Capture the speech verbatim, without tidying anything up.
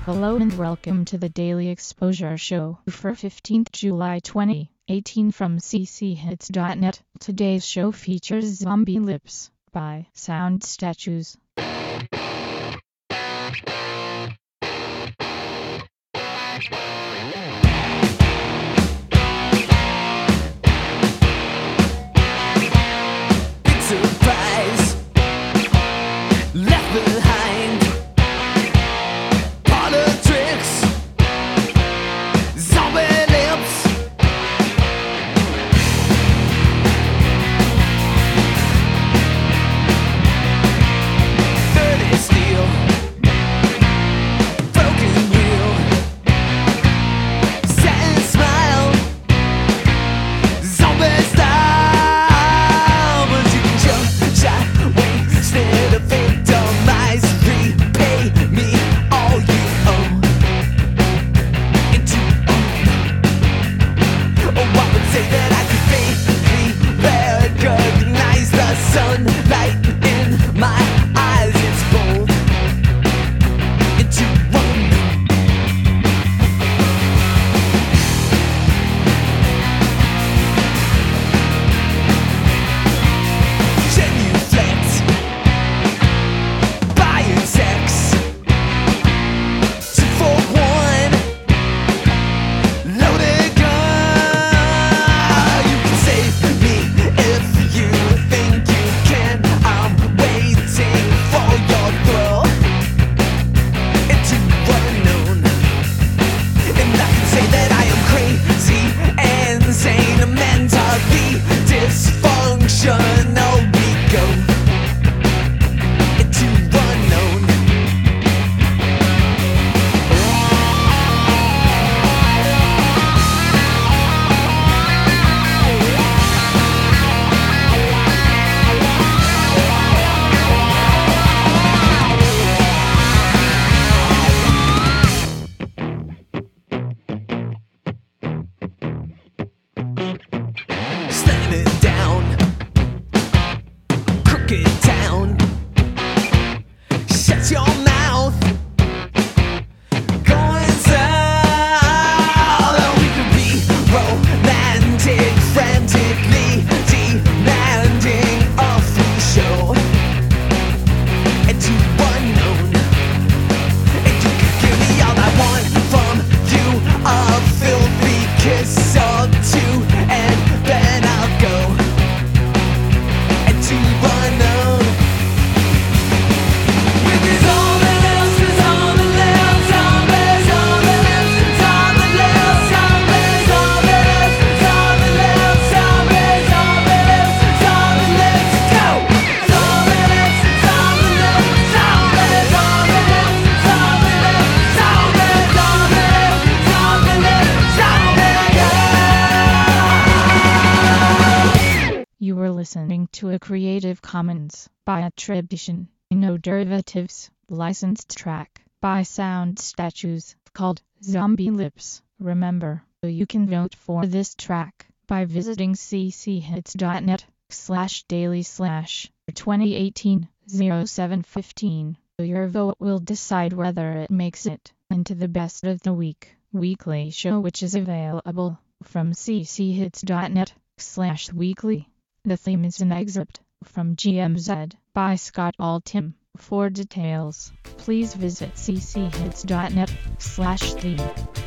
Hello and welcome to the Daily Exposure Show for fifteenth July twenty eighteen from c c hits dot net. Today's show features Zombie Lips by Sound Statues. Big surprise, left behind. Politics, zombie lips. Dirty steel, broken wheel, sad smile, zombie style. But you can jump, shot, wasted, a victimize, repay me all you owe. Into oh, I would say that I could vaguely recognize the sunlight in my eyes. It's bold. Into one. Genuflect, buying sex, two for one, loaded gun. You can save me if you think you can. I'm waiting for your thrill into unknown. And I can say that I am crazy and insane, mentally dysfunctional. We go into unknown. Slamming down, crooked town. Shut your mouth. Going south. We could be romantic, frantically demanding a free show. And to unknown. And you could give me all I want from you, a filthy kiss or two, and then I'll go. And to unknown. With his zombie lips, his zombie lips, zombie, zombie lips, zombie lips, zombie, zombie lips, zombie lips, zombie, zombie lips, zombie lips, go! Zombie lips, zombie lips, zombie, zombie lips, zombie lips, zombie, zombie lips, zombie lips, zombie, yeah! You were listening to a Creative Commons by attribution, no derivatives, licensed track by Sound Statues called Zombie Lips. Remember, you can vote for this track by visiting c c hits dot net slash daily slash twenty eighteen oh seven fifteen. Your vote will decide whether it makes it into the best of the week weekly show, which is available from c c hits dot net slash weekly. The theme is an excerpt from G M Z by Scott Altham. For details, please visit c c hits dot net slash theme.